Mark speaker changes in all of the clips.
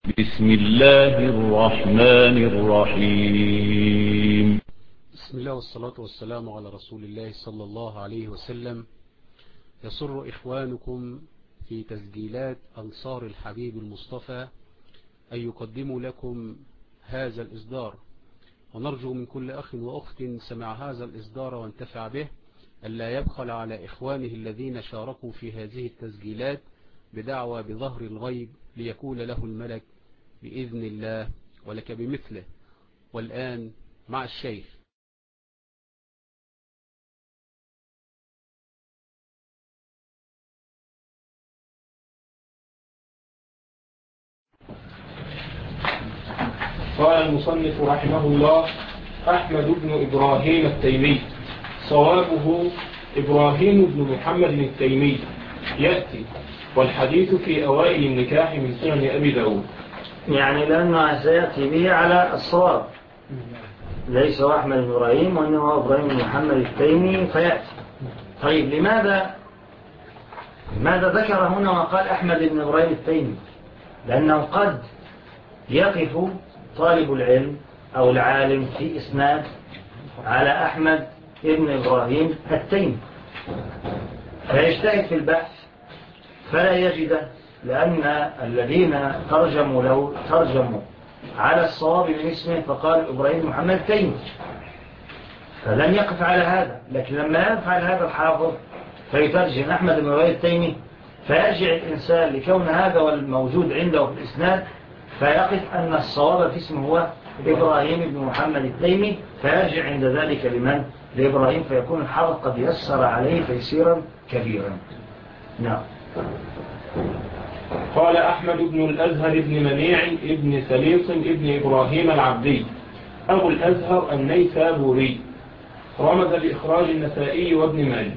Speaker 1: بسم الله الرحمن الرحيم.
Speaker 2: بسم الله والصلاة والسلام على رسول الله صلى الله عليه وسلم. يسر إخوانكم في تسجيلات أنصار الحبيب المصطفى أن يقدموا لكم هذا الإصدار، ونرجو من كل أخ وأخت سمع هذا الإصدار وانتفع به ألا يبخل على إخوانه الذين شاركوا في هذه التسجيلات بدعوى بظهر الغيب ليكون له الملك بإذن الله ولك بمثله. والآن مع الشيخ.
Speaker 3: قال المصنف رحمه الله: أحمد بن إبراهيم التيمي. صوابه إبراهيم بن محمد التيمي يأتي، والحديث في أوائل النكاح من سنن أبي داود.
Speaker 4: يعني لأنه سيأتي به على الصواب، ليس أحمد بن إبراهيم وإنما إبراهيم بن محمد التيمي فيأتي. طيب لماذا ذكر هنا وقال أحمد بن إبراهيم التيمي؟ لأنه قد يقف طالب العلم أو العالم في إسناد على أحمد بن إبراهيم التيمي فيجتهد في البحث فلا يجده، لأن الذين ترجموا له ترجموا على الصواب من اسمه فقال إبراهيم محمد التيمي، فلن يقف على هذا. لكن لما يفعل هذا الحافظ فيترجم أحمد بن إبراهيم التيمي فيرجع الإنسان لكون هذا والموجود عنده في الإسناد فيقف أن الصواب في اسمه هو إبراهيم بن محمد التيمي، فيرجع عند ذلك لمن؟ لإبراهيم، فيكون الحافظ قد يسر عليه تيسيرا كبيرا. نعم.
Speaker 3: قال أحمد بن الأزهر بن منيع بن سليط بن إبراهيم العبدي أبو الأزهر النيسابوري، رمز بإخراج النسائي وابن ماجه.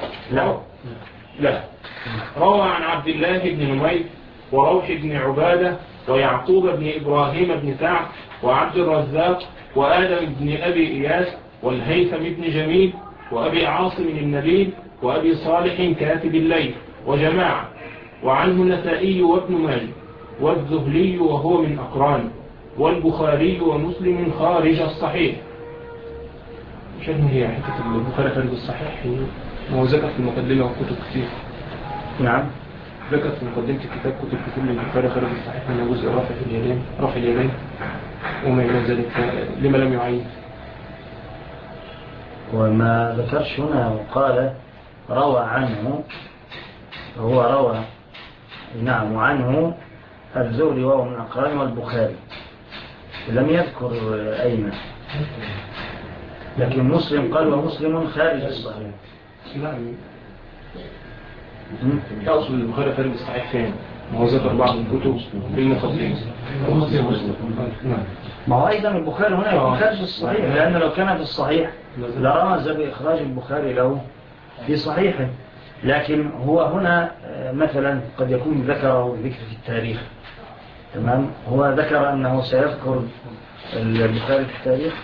Speaker 3: لا. روى عن عبد الله بن نمير وروح بن عبادة ويعقوب بن إبراهيم بن سعد وعبد الرزاق وآدم بن أبي إياس والهيثم بن جميل وأبي عاصم النبيل وأبي صالح كاتب الليل وجماعة، وعنه النسائي وابن ماجه والذهلي وهو من أقران، والبخاري ومسلم خارج الصحيح. شنو هي حتة البخاري خارج الصحيح؟ هو ذكر في المقدمة وكتب كتير.
Speaker 4: نعم،
Speaker 3: ذكر في مقدمة الكتاب كتب كتير للبخاري خارج الصحيح من جزء رفع اليدين وما إلى ذلك، لما لم يعين.
Speaker 4: وما ذكرش هنا وقال روى عنه، هو روى نعم وعنه الزهري وهو من أقران والبخاري، لم يذكر أين، لكن مسلم قال ومسلم خارج الصحيح.
Speaker 3: نعم، يقصد البخاري خارج الصحيح فين؟ ما هو ذكر بعض الكتب بالمقدمة.
Speaker 4: ما هو أيضا البخاري هنا يكون خارج الصحيح، لأن لو كان في الصحيح لرمز بإخراج البخاري له في صحيحه، لكن هو هنا مثلا قد يكون ذكره ذكر في التاريخ. تمام، هو ذكر أنه سيذكر البخاري في التاريخ.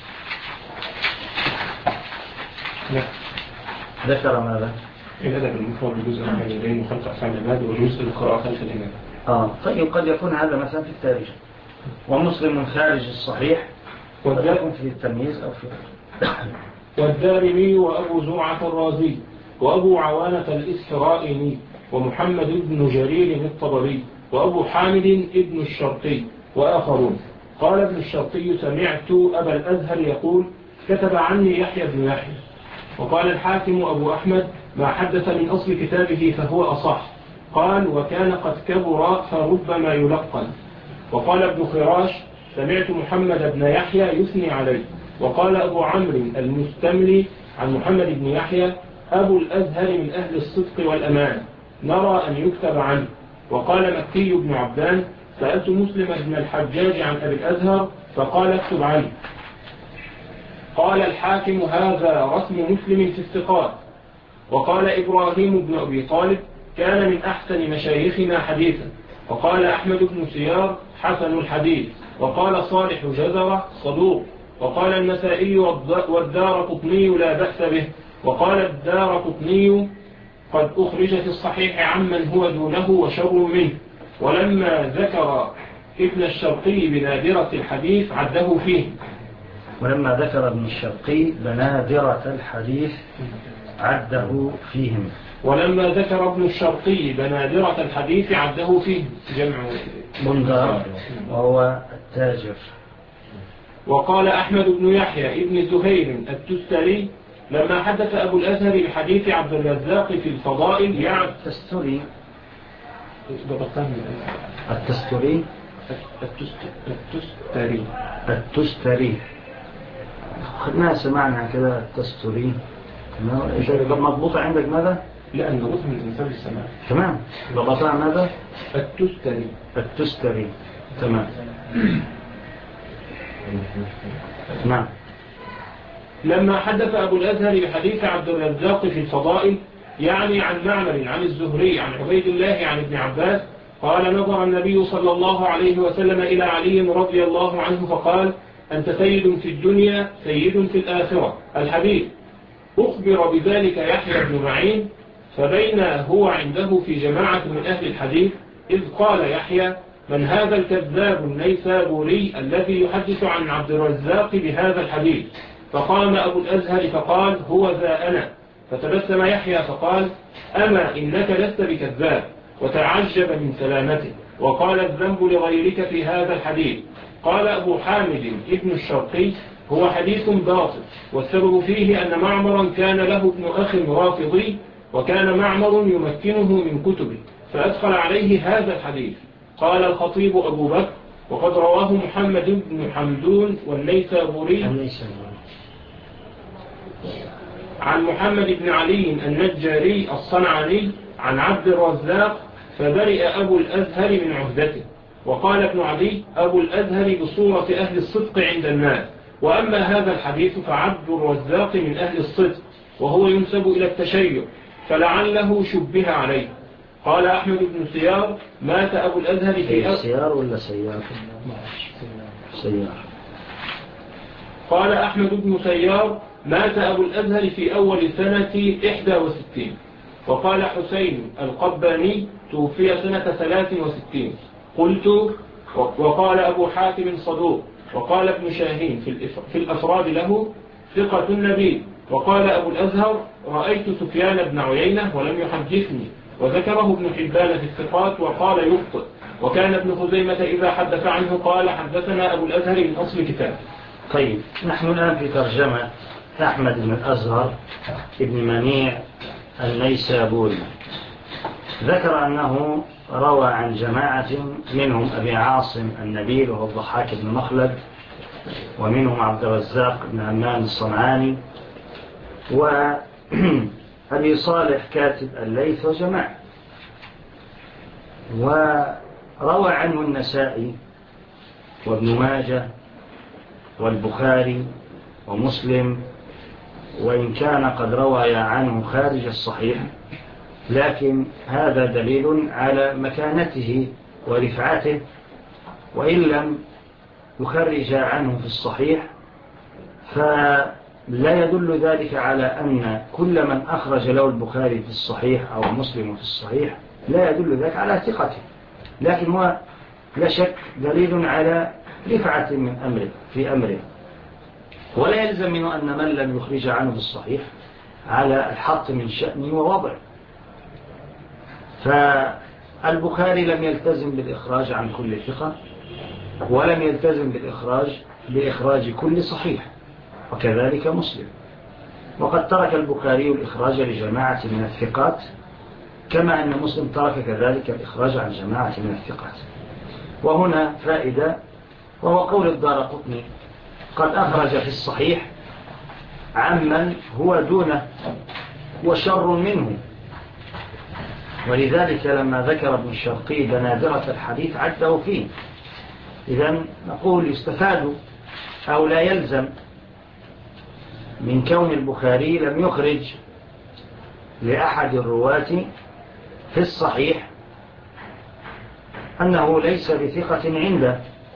Speaker 3: لا.
Speaker 4: ذكر ماذا؟
Speaker 3: الأدب المفرد بجزء رفع اليدين وخلق أفعال العباد وجزء القراءة خلف الإمام.
Speaker 4: طيب قد يكون هذا مثلا في التاريخ. ومسلم خارج الصحيح قد يكون في التمييز أو في
Speaker 3: والدارمي وأبو زرعة الرازي وأبو عوانة الإسرائيلي ومحمد بن جرير الطبري وأبو حامد ابن الشرقي وآخرون. قال ابن الشرقي: سمعت أبا الأزهر يقول: كتب عني يحيى بن يحيى. وقال الحاكم أبو أحمد: ما حدث من أصل كتابه فهو أصح. قال: وكان قد كبر فربما يلقن. وقال ابن خراش: سمعت محمد بن يحيى يثني عليه. وقال أبو عمرو المستملي عن محمد بن يحيى: أبو الأزهر من أهل الصدق والأمان، نرى أن يكتب عنه. وقال مكي بن عبدان: سألت مسلم بن الحجاج عن أبي الأزهر فقال: اكتب عنه. قال الحاكم: هذا رسم مسلم في الثقات. وقال إبراهيم بن أبي طالب: كان من أحسن مشايخنا حديثا. وقال أحمد بن سيار: حسن الحديث. وقال صالح جزرة: صدوق. وقال النسائي والدارقطني: لا بأس به. وقال الدارقطني: قد أخرج في الصحيح عمن هو دونه وشر منه. ولما ذكر ابن الشرقي بنادرة الحديث عده فيه.
Speaker 4: ولما ذكر ابن الشرقي بنادرة الحديث عده فيهم.
Speaker 3: ولما ذكر ابن الشرقي بنادرة الحديث عده فيه جمع
Speaker 4: بندار وهو التاجر.
Speaker 3: وقال أحمد بن يحيى ابن زهير التستري لما حدث أبو الأزهر بحديث عبد الرزاق في الفضائل يعني
Speaker 4: التستري التستري ما سمعنا كده التستري مضبوطة عندك ماذا؟
Speaker 3: لأن نضبط من الإنسان السماء.
Speaker 4: تمام. ضبطها ماذا؟ التستري. تمام. نعم.
Speaker 3: لما حدث أبو الأزهر بحديث عبد الرزاق في الفضائل يعني عن معمر عن الزهري عن عبيد الله عن ابن عباس قال نظر النبي صلى الله عليه وسلم إلى علي رضي الله عنه فقال أنت سيد في الدنيا سيد في الآخرة. الحديث. أخبر بذلك يحيى بن معين فبين هو عنده في جماعة من أهل الحديث إذ قال يحيى من هذا الكذاب النيسابوري الذي يحدث عن عبد الرزاق بهذا الحديث؟ فقام أبو الأزهر فقال هو ذا أنا. فتبسم يحيى فقال أما إنك لست بكذاب وتعجب من سلامته وقال الذنب لغيرك في هذا الحديث. قال أبو حامد ابن الشرقي هو حديث باطل والسبب فيه أن معمرا كان له ابن أخ رافضي وكان معمر يمكنه من كتبه فأدخل عليه هذا الحديث. قال الخطيب أبو بكر وقد رواه محمد بن حمدون والنيسابوري عن محمد بن علي النجاري الصنعاني عن عبد الرزاق فبرئ أبو الأزهر من عهدته. وقال ابن عدي أبو الأزهر بصورة أهل الصدق عند الناس وأما هذا الحديث فعبد الرزاق من أهل الصدق وهو ينسب إلى التشيع فلعله شبه عليه. قال أحمد بن سيار مات أبو الأزهر في
Speaker 4: سيار ولا سيار؟ سيار.
Speaker 3: قال أحمد بن سيار مات أبو الأزهر في أول سنة 61. وقال حسين القباني توفي سنة 63. قلت وقال أبو حاتم صدوق. وقال ابن شاهين في الأفراد له ثقة النبي. وقال أبو الأزهر رأيت سفيان بن عيينة ولم يحدثني. وذكره ابن حبان في الثقات وقال يخطئ. وكان ابن خزيمة إذا حدث عنه قال حدثنا أبو الأزهر من أصل كتاب.
Speaker 4: طيب نحن الآن في ترجمة أحمد بن الأزهر ابن منيع النيسابوري. ذكر أنه روى عن جماعة منهم أبي عاصم النبيل وهو الضحاك بن مخلد ومنهم عبد الرزاق بن عمان الصنعاني وأبي صالح كاتب الليث وجماعة. وروى عنه النسائي وابن ماجه والبخاري ومسلم وإن كان قد روى عنه خارج الصحيح لكن هذا دليل على مكانته ورفعته وإن لم يخرج عنه في الصحيح فلا يدل ذلك على أن كل من أخرج له البخاري في الصحيح أو مسلم في الصحيح لا يدل ذلك على ثقته لكن هو لا شك دليل على رفعة من أمره في أمره ولا يلزم منه أن من لم يخرج عنه في الصحيح على الحط من شأنه ووضعه. فالبخاري لم يلتزم بالإخراج عن كل ثقة ولم يلتزم بإخراج كل صحيح وكذلك مسلم. وقد ترك البخاري الإخراج لجماعة من الثقات كما أن مسلم ترك كذلك الإخراج عن جماعة من الثقات. وهنا فائدة وهو قول الدارقطني قد أخرج في الصحيح عمن هو دونه وشر منه ولذلك لما ذكر ابن الشرقي بنادرة الحديث عده فيه. إذن نقول يستفاد أو لا يلزم من كون البخاري لم يخرج لأحد الرواة في الصحيح أنه ليس بثقة عنده.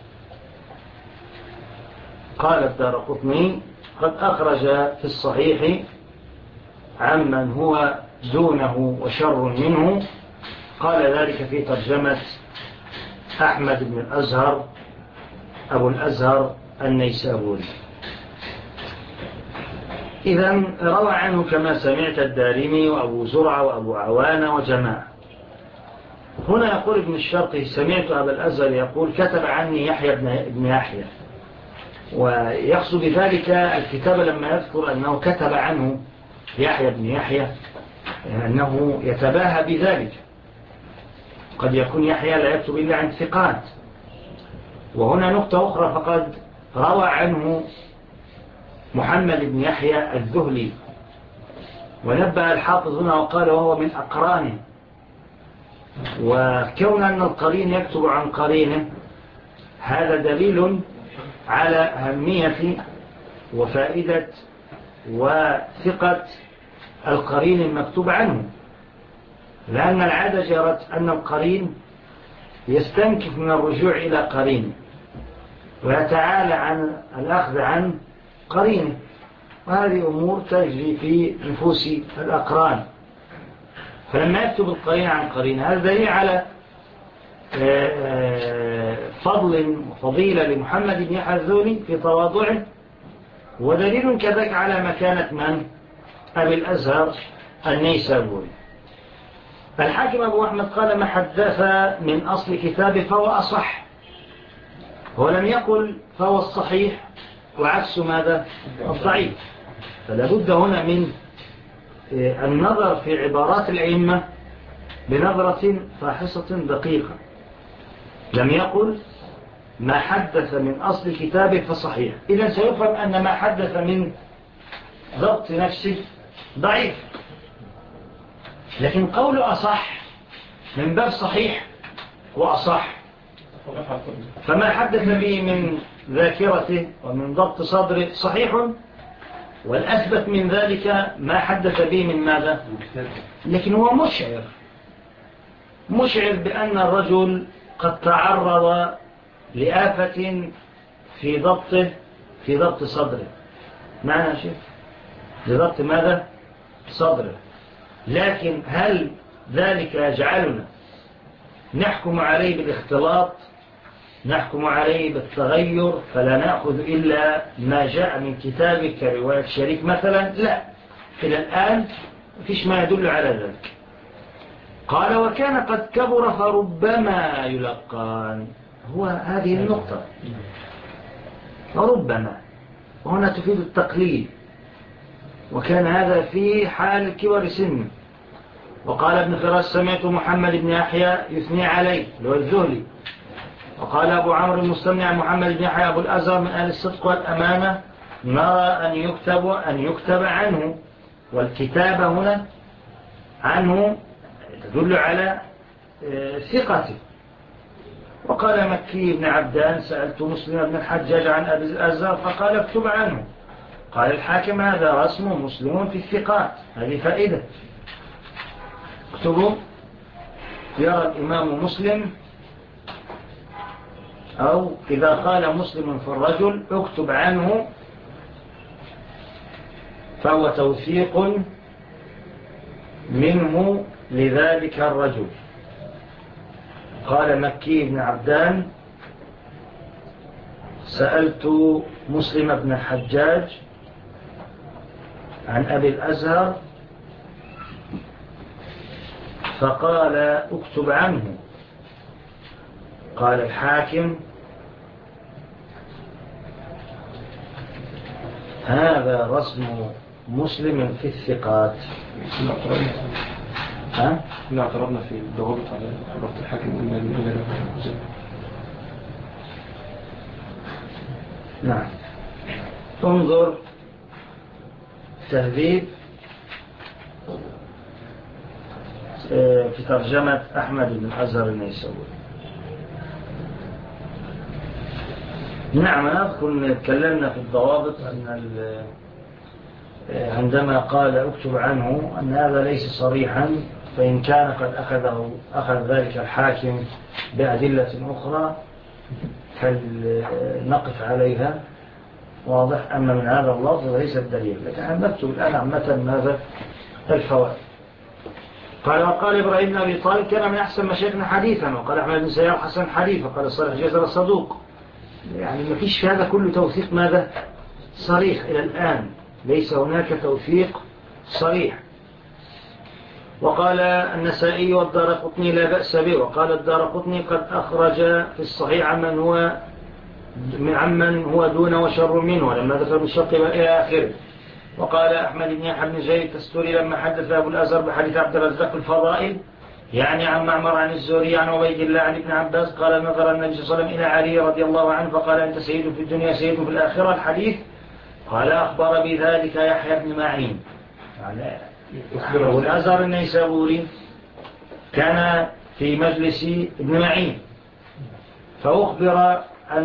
Speaker 4: قال الدارقطني قد أخرج في الصحيح عمن هو دونه وشر منه. قال ذلك في ترجمة أحمد بن الأزهر أبو الأزهر النيسابوري. إذن روى عنه كما سمعت الدارمي وأبو زرعة وأبو عوانة وجماعة. هنا يقول ابن الشرقي سمعت أبا الأزهر يقول كتب عني يحيى بن يحيى، ويقصد بذلك الكتاب لما يذكر أنه كتب عنه يحيى بن يحيى أنه يتباهى بذلك. قد يكون يحيى لا يكتب إلا عن ثقات. وهنا نقطة أخرى، فقد روى عنه محمد بن يحيى الذهلي، ونبه الحافظ هنا وقال وهو من أقرانه. وكون أن القرين يكتب عن قرينه هذا دليل على أهمية وفائدة وثقة القرين المكتوب عنه، لأن العادة جرت أن القرين يستنكف من الرجوع إلى قرينه ويتعالى عن الأخذ عن قرينه، وهذه أمور تجري في نفوس الأقران. فلما يكتب القرين عن قرينه هذا دليل على فضل وفضيلة لمحمد بن يحيى الذهلي في تواضعه، ودليل كذلك على مكانة من؟ أبي الأزهر النيسابوري. الحاكم أبو أحمد قال ما حدث من أصل كتابه فهو أصح، ولم يقل فهو الصحيح وعكس ماذا؟ الضعيف. فلا بد هنا من النظر في عبارات الأئمة بنظرة فاحصة دقيقة. لم يقل ما حدث من أصل كتابه فصحيح، إذن سيفهم أن ما حدث من ضبط نفسه ضعيف. لكن قوله أصح من باب صحيح وأصح، فما حدث به من ذاكرته ومن ضبط صدره صحيح، والأثبت من ذلك ما حدث به من ماذا؟ لكن هو مشعر بأن الرجل قد تعرض لآفة في ضبط صدره. معنى شيء لضبط ماذا؟ صدره. لكن هل ذلك يجعلنا نحكم عليه بالاختلاط، نحكم عليه بالتغير فلا نأخذ إلا ما جاء من كتابك كرواية شريك مثلا؟ لا، إلى الآن فيش ما يدل على ذلك. قال وكان قد كبر فربما يلقان. هو هذه النقطة، فربما، وهنا تفيد التقليل، وكان هذا في حال كبر سن. وقال ابن فراس سمعت محمد بن يحيى يثني عليه اللي هو الذهلي. وقال أبو عمرو المستمع محمد بن يحيى أبو الأزهر من أهل الصدق والأمانة، نرى أن يكتب عنه. والكتابة هنا عنه تدل على ثقته. وقال مكي بن عبدان سألت مسلم بن الحجاج عن أبي الأزهر فقال اكتب عنه. قال الحاكم هذا رسم مسلم في الثقات، هذه فائدة. اكتبوا يرى الإمام مسلم، أو إذا قال مسلم في الرجل اكتب عنه فهو توثيق منه لذلك الرجل. قال مكي بن عبدان سألت مسلم بن الحجاج عن أبي الأزهر فقال اكتب عنه. قال الحاكم هذا رسم مسلم في الثقات.
Speaker 3: كنا اعترضنا في الضوابط على ضبط الحاكم قلنا من
Speaker 4: نعم. انظر تهذيب في ترجمة أحمد بن الأزهر النيسابوري. نعم، نذكر تكلمنا في الضوابط أن عندما قال اكتب عنه أن هذا ليس صريحا، فإن كان قد أخذ ذلك الحاكم بأدلة أخرى فلنقف عليها، واضح. أما من هذا اللفظ ليس الدليل، لكن نكتب الآن عامة ماذا الفوائد. قال وقال إبراهيم بن أبي طالب كان من أحسن مشايخنا حديثا، وقال أحمد بن سيار حسن حديث، وقال صالح جزر الصدوق. يعني ما فيش في هذا كله توثيق ماذا صريح إلى الآن، ليس هناك توثيق صريح. وقال النسائي والدارقطني لا بأس به، وقال الدارقطني قد أخرج في الصحيح عمن هو دون وشر منه لما ذكر الشق إلى آخره. وقال أحمد بن يحيى بن زيد التستوري لما حدث أبو الأزهر بحديث عبد الرزاق الفضائل، يعني عن معمر عن الزهري عن عبيد الله عن ابن عباس قال نظر النبي صلى الله عليه وسلم إلى علي رضي الله عنه فقال أنت سيد في الدنيا سيد في الآخرة. الحديث قال أخبر بذلك يحيى بن معين. يعني أبو الأزهر النيسابوري كان في مجلس ابن معين، فأخبر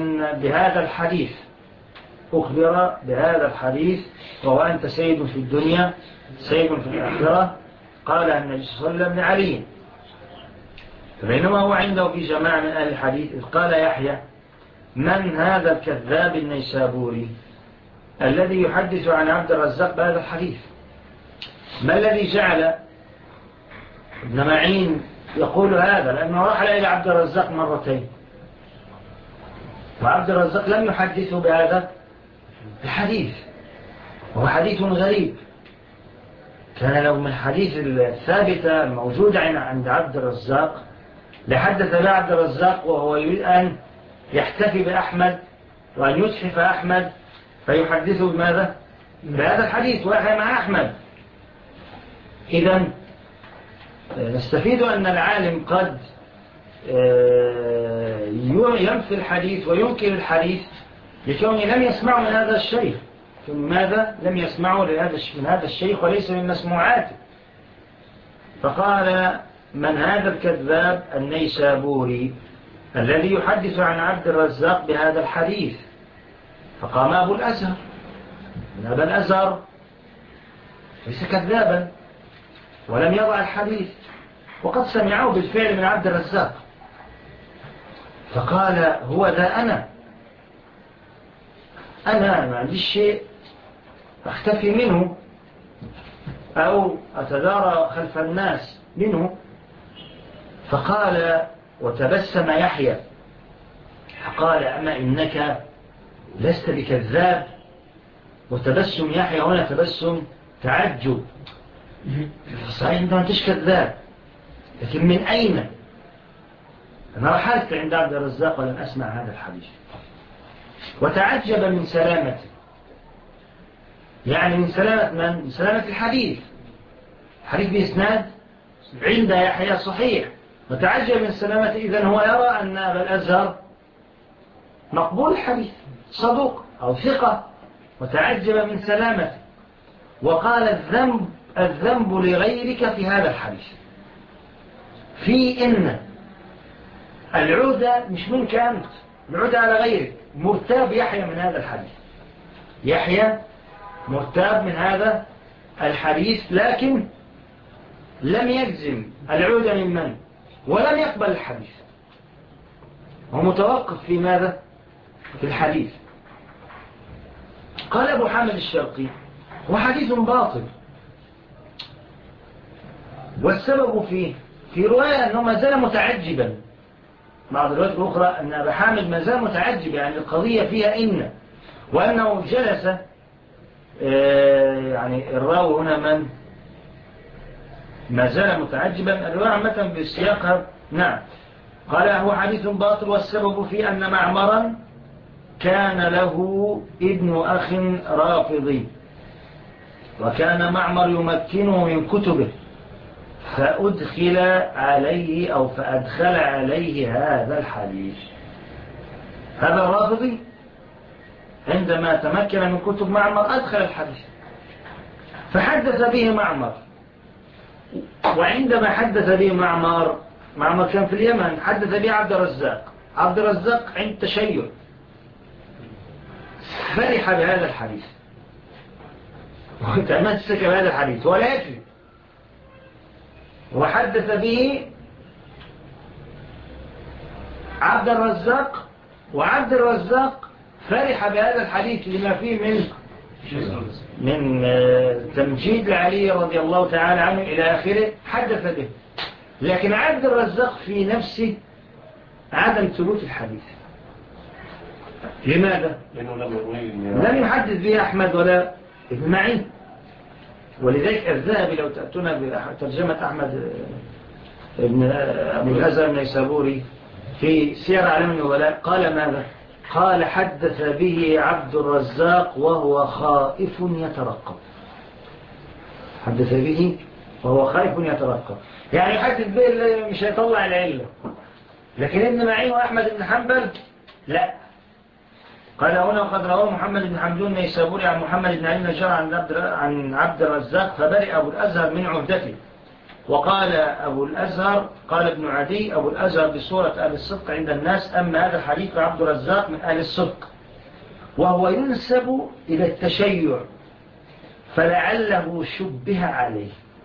Speaker 4: بهذا الحديث وهو أنت سيد في الدنيا سيد في الآخرة. قال النبي صلى الله عليه وسلم لعلي، فبينما هو عنده في جماعة من أهل الحديث إذ قال يحيى من هذا الكذاب النيسابوري الذي يحدث عن عبد الرزاق بهذا الحديث؟ ما الذي جعل ابن معين يقول هذا؟ لأنه رحل إلى عبد الرزاق مرتين، وعبد الرزاق لم يحدثه بهذا الحديث، وهو حديث غريب. كان لو من الحديث الثابتة الموجودة عند عبد الرزاق لحدث به عبد الرزاق وهو يريد أن يحتفي بأحمد وأن يتحف أحمد فيحدثه بماذا؟ بهذا الحديث ويحيى مع أحمد. إذن نستفيد أن العالم قد ينفي الحديث وينكر الحديث لكونه لم يسمعه من هذا الشيخ. لماذا لم يسمعه من هذا الشيخ وليس من مسموعاته؟ فقال من هذا الكذاب النيسابوري الذي يحدث عن عبد الرزاق بهذا الحديث؟ فقام أبو الأزهر. من أبا الأزهر ليس كذابا ولم يضع الحديث، وقد سمعه بالفعل من عبد الرزاق، فقال هو ذا أنا ما عنديش شيء أختفي منه أو أتدارى خلف الناس منه. فقال وتبسم يحيى فقال أما إنك لست بكذاب. وتبسم يحيى هنا تبسم تعجب، صحيح أنت ما أنتش كذاب، لكن من أين؟ أنا رحلت عند عبد الرزاق ولم أسمع هذا الحديث. وتعجب من سلامته، يعني من سلامة من؟ من سلامة الحديث بإسناد عند يحيى صحيح. وتعجب من سلامته، إذن هو يرى أن أبا الأزهر مقبول الحديث صدوق أو ثقة، وتعجب من سلامته. وقال الذنب لغيرك في هذا الحديث، في إن العودة مش منك أنت، العودة على غيرك. مرتاب يحيى من هذا الحديث، يحيى مرتاب من هذا الحديث، لكن لم يجزم العودة من ولم يقبل الحديث، هو متوقف في ماذا؟ في الحديث. قال أبو حامد الشرقي هو حديث باطل، والسبب في رواية أنه ما زال متعجبا. بعض الروايات الأخرى أن أبا حامد ما زال متعجب، يعني القضية فيها إن، وأنه جلس يعني الراوي هنا من ما زال متعجبا. الرواية عامة بالسياق نعم. قال هو حديث باطل، والسبب في أن معمرا كان له ابن أخ رافضي، وكان معمر يمكنه من كتبه، فأدخل عليه أو فأدخل عليه هذا الحديث. هذا الرافضي عندما تمكن من كتب معمر أدخل الحديث فحدث به معمر. وعندما حدث به معمر كان في اليمن، حدث به عبد الرزاق عند تشيع فرح بهذا الحديث وتمسك بهذا الحديث ولا يكفي، وحدث به عبد الرزاق، وعبد الرزاق فرح بهذا الحديث لما فيه من من تمجيد لعلي رضي الله تعالى عنه إلى آخره حدث به. لكن عبد الرزاق في نفسه عدم ثبوت الحديث. لماذا؟ لم يحدث به أحمد ولا ابن معين. ولذلك الذهبي لو تأتون بترجمة أحمد ابن أبو الأزهر النيسابوري في سير أعلام النبلاء قال ماذا؟ قال حدث به عبد الرزاق وهو خائف يترقب. حدث به وهو خائف يترقب، يعني يحدث به اللي مش هيطلع العلة. لكن ابن معين وأحمد بن حنبل لا. قال هنا وقد رواه محمد بن حمدون النيسابوري عن محمد بن علي النجار عن عبد الرزاق فبرئ أبو الأزهر من عهدته. وقال أبو الأزهر قال ابن عدي أبو الأزهر بصورة أهل الصدق عند الناس، أما هذا الحديث عبد الرزاق من أهل الصدق وهو ينسب إلى التشيع فلعله شبه عليه.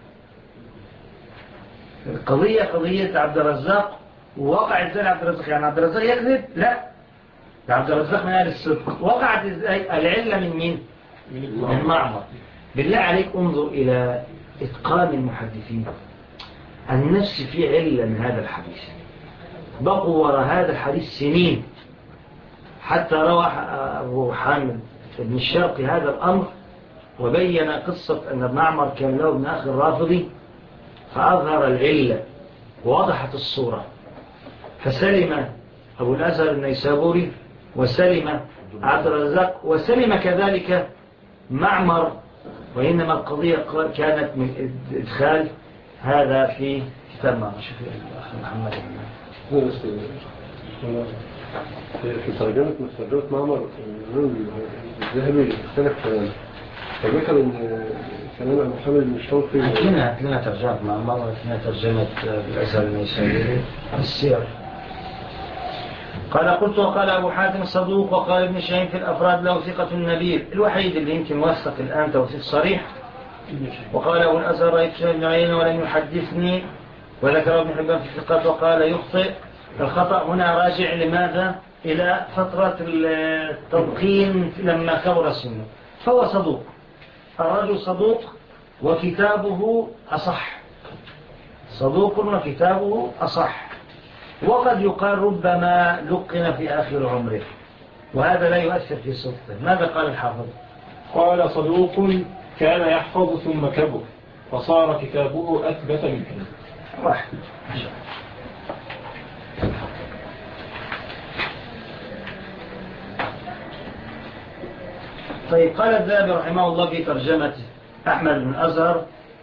Speaker 4: القضية قضية عبد الرزاق ووقعت زي عبد الرزاق، يعني عبد الرزاق يكذب؟ لا، عبد الرزاق من أهل الصدق. وقعت العلة من مين؟ من معمر. بالله عليك انظر إلى إتقان المحدثين. النفس في علة من هذا الحديث، بقوا وراء هذا الحديث سنين حتى روى أبو حامد بن الشرقي هذا الأمر وبين قصة أن معمر كان له ابن أخي الرافضي فأظهر العلة ووضحت الصورة، فسلم أبو الأزهر النيسابوري وسلم عبد الرزاق وسلم كذلك معمر. وإنما القضية كانت من إدخال هذا في كتاب معمر. شوف الأخ محمد
Speaker 5: في ترجمة معمر الذهبي اختلف كلامه، فذكر ان كلام محمد بن الشوقي
Speaker 4: هات لنا ترجمة معمر، هات لنا ترجمة الأزهر النيسابوري السير. قال قلت وقال أبو حاتم الصدوق وقال ابن شهيد في الأفراد له ثقة النبيل، الوحيد اللي يمكن وثق الآن توثيق صريح. وقال أبو الأزهر رأيت شهيد عين ولم يحدثني، وذكر ابن حبان في الثقات وقال يخطئ. الخطأ هنا راجع لماذا؟ إلى فترة التلقين لما كبر سنه، فهو صدوق، الرجل صدوق وكتابه أصح، صدوق وكتابه أصح. وقد يقال ربما لقن في آخر عمره، وهذا لا يؤثر في صدقه. ماذا قال الحافظ؟
Speaker 3: قال صدوق كان يحفظ ثم كبر فصار كتابه أثبت منه.
Speaker 4: واحد. طيب قال الذهبي رحمه الله في ترجمة أحمد بن أزهر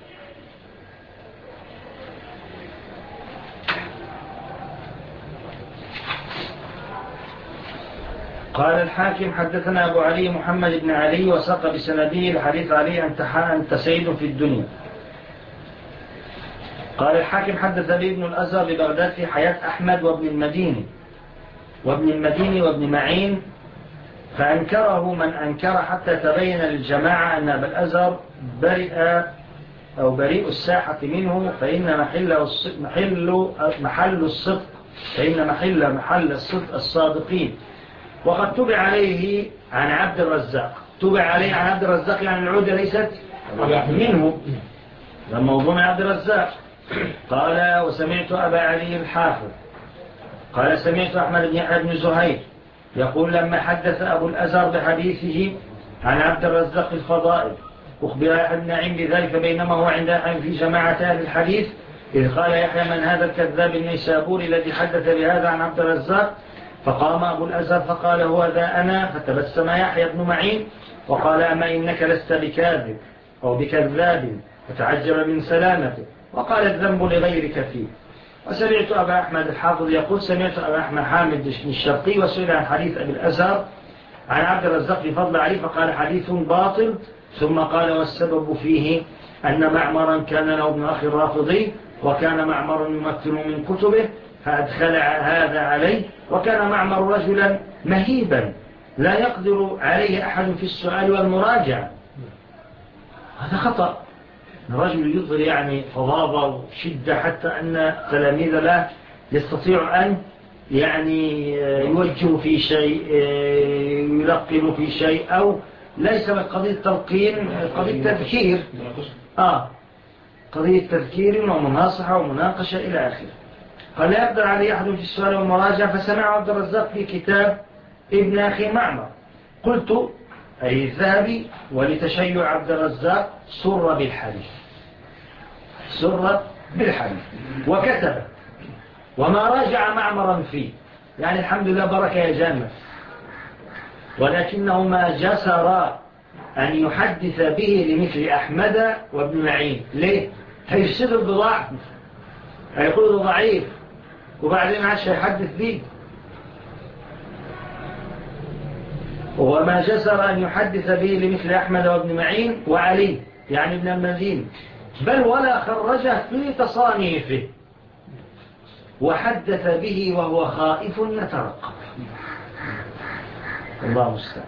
Speaker 4: قال الحاكم حدثنا أبو علي محمد بن علي وساق بسنده الحديث علي أنت سيد في الدنيا. قال الحاكم حدث لي ابن الأزهر ببغداد في حياة أحمد وابن المديني وابن معين، فأنكره من أنكر حتى تبين للجماعة أن أبا الأزهر بريء الساحة منه، فإن محل الصدق الصادقين. وقد تبع عليه عن عبد الرزاق، يعني العودة ليست منه، الموضوع عبد الرزاق. قال وسمعت أبا علي الحافظ قال سمعت أحمد بن يحيى بن زهير يقول لما حدث أبو الأزهر بحديثه عن عبد الرزاق الفضائل أخبر يحيى بن نعيم بذلك بينما هو عند يحيى في جماعة أهل الحديث، إذ قال يحيى من هذا الكذاب النيسابوري الذي حدث بهذا عن عبد الرزاق؟ فقام أبو الأزهر فقال هو ذا أنا، فتبسم يحيى بن معين وقال أما إنك لست بكاذب أو بكذاب، فتعجب من سلامته وقال الذنب لغيرك فيه. وسمعت أبا أحمد الحافظ يقول سمعت أبا أحمد حامد الشرقي وسئل عن حديث أبي الأزهر عن عبد الرزاق بفضل علي فقال حديث باطل، ثم قال والسبب فيه أن معمرا كان له ابن أخي الرافضي وكان معمر يمثل من كتبه فأدخل هذا عليه، وكان معمر رجلا مهيبا لا يقدر عليه أحد في السؤال والمراجعة. هذا خطأ، الرجل يظهر يعني فظاظة وشدة حتى أن تلاميذ له يستطيع أن يعني يوجه في شيء، يلقن في شيء، أو ليس قضية تلقين، قضية تذكير. قضية تذكير ومناصحة ومناقشة إلى آخره. قال لا يقدر عليه أحد في السؤال والمراجعة، فسمع عبد الرزاق في كتاب ابن أخي معمر. قلت أي الذهبي ولتشيع عبد الرزاق سر بالحديث، سر بالحديث وكتب وما راجع معمرا فيه، يعني الحمد لله بركة يا جامع، ولكنه ما جسر أن يحدث به لمثل أحمد وابن معين. ليه؟ هيفسد البضاعة، هيقول ضعيف وبعدين عاش يحدث به. وما جسر أن يحدث به لمثل أحمد وابن معين وعلي يعني ابن المدين، بل ولا خرجه في تصانيفه وحدث به وهو خائف يترقب. الله مستعان.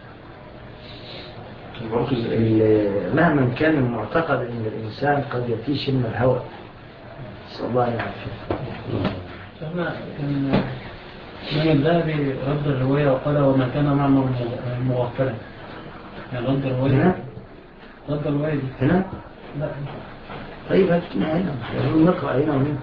Speaker 4: مهما كان المعتقد أن الإنسان قد يتيش من الهوى، صلى الله عليه وسلم.
Speaker 6: من الذهبي رد الرواية وقال وما كان معمر مغفلا، يعني رد الرواية دي
Speaker 4: هنا؟
Speaker 6: لا.
Speaker 4: طيب هاتنا هنا نقرأ هنا وهنا.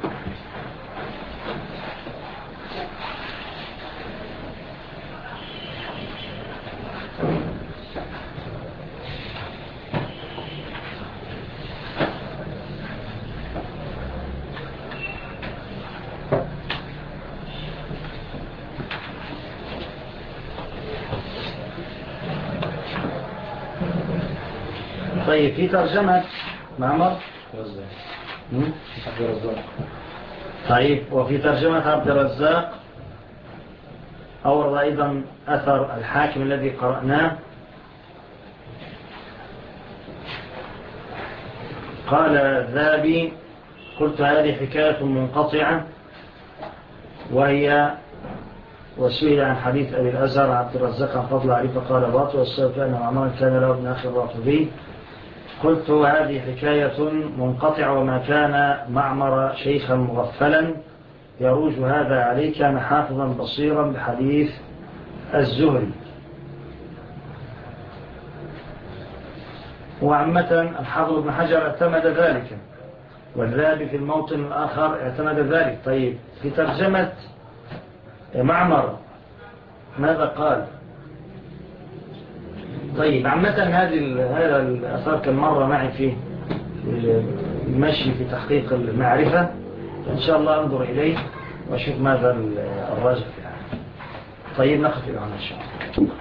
Speaker 4: طيب في ترجمة معمر عبد الرزاق. طيب وفي ترجمة عبد الرزاق أورد أيضا أثر الحاكم الذي قرأناه. قال الذهبي قلت هذه حكاية منقطعة، وسئل عن حديث أبي الأزهر عبد الرزاق عن فضل علي فقال باطل، والسبب أن معمر كان له ابن أخي الرافضي. قلت هذه حكاية منقطعة، وما كان معمر شيخا مغفلا يروج هذا عليه، كان حافظا بصيرا بحديث الزهري. وعامة الحافظ ابن حجر اعتمد ذلك، والذهبي في الموطن الآخر اعتمد ذلك. طيب في ترجمة معمر ماذا قال؟ طيب عامة هذا الأثار كان مرة معي في المشي في تحقيق المعرفة، إن شاء الله أنظر إليه وأشوف ماذا الراجح في هذا. طيب نقف إلى هنا إن شاء الله.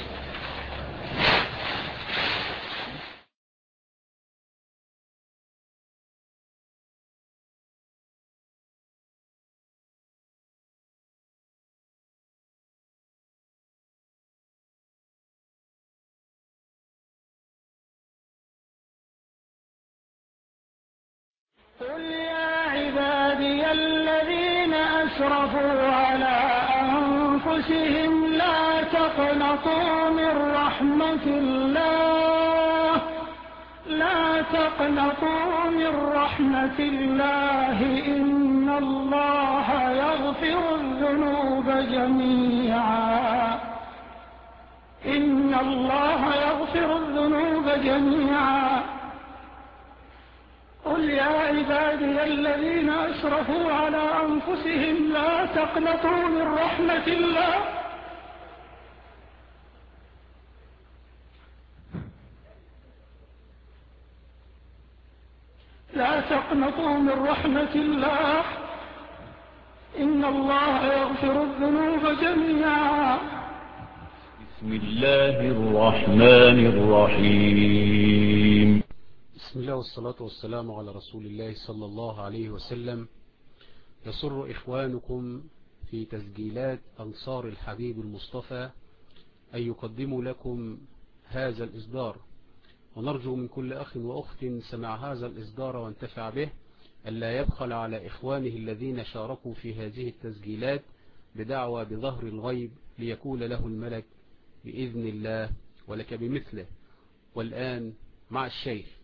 Speaker 7: قل يا عبادي الذين أسرفوا على أنفسهم لا تقنطوا من رحمة الله، لا تقنطوا من رحمة الله، إن الله يغفر الذنوب جميعا، إن الله يغفر الذنوب جميعا. قل يا عبادي الذين أسرفوا على أنفسهم لا تقنطوا من رحمة الله، لا تقنطوا من رحمة الله، إن الله يغفر الذنوب جميعا.
Speaker 1: بسم الله الرحمن الرحيم.
Speaker 2: بسم الله والصلاة والسلام على رسول الله صلى الله عليه وسلم. يسر إخوانكم في تسجيلات أنصار الحبيب المصطفى أن يقدموا لكم هذا الإصدار، ونرجو من كل أخ وأخت سمع هذا الإصدار وانتفع به ألا يبخل على إخوانه الذين شاركوا في هذه التسجيلات بدعوى بظهر الغيب ليكون له الملك بإذن الله ولك بمثله. والآن مع الشيخ.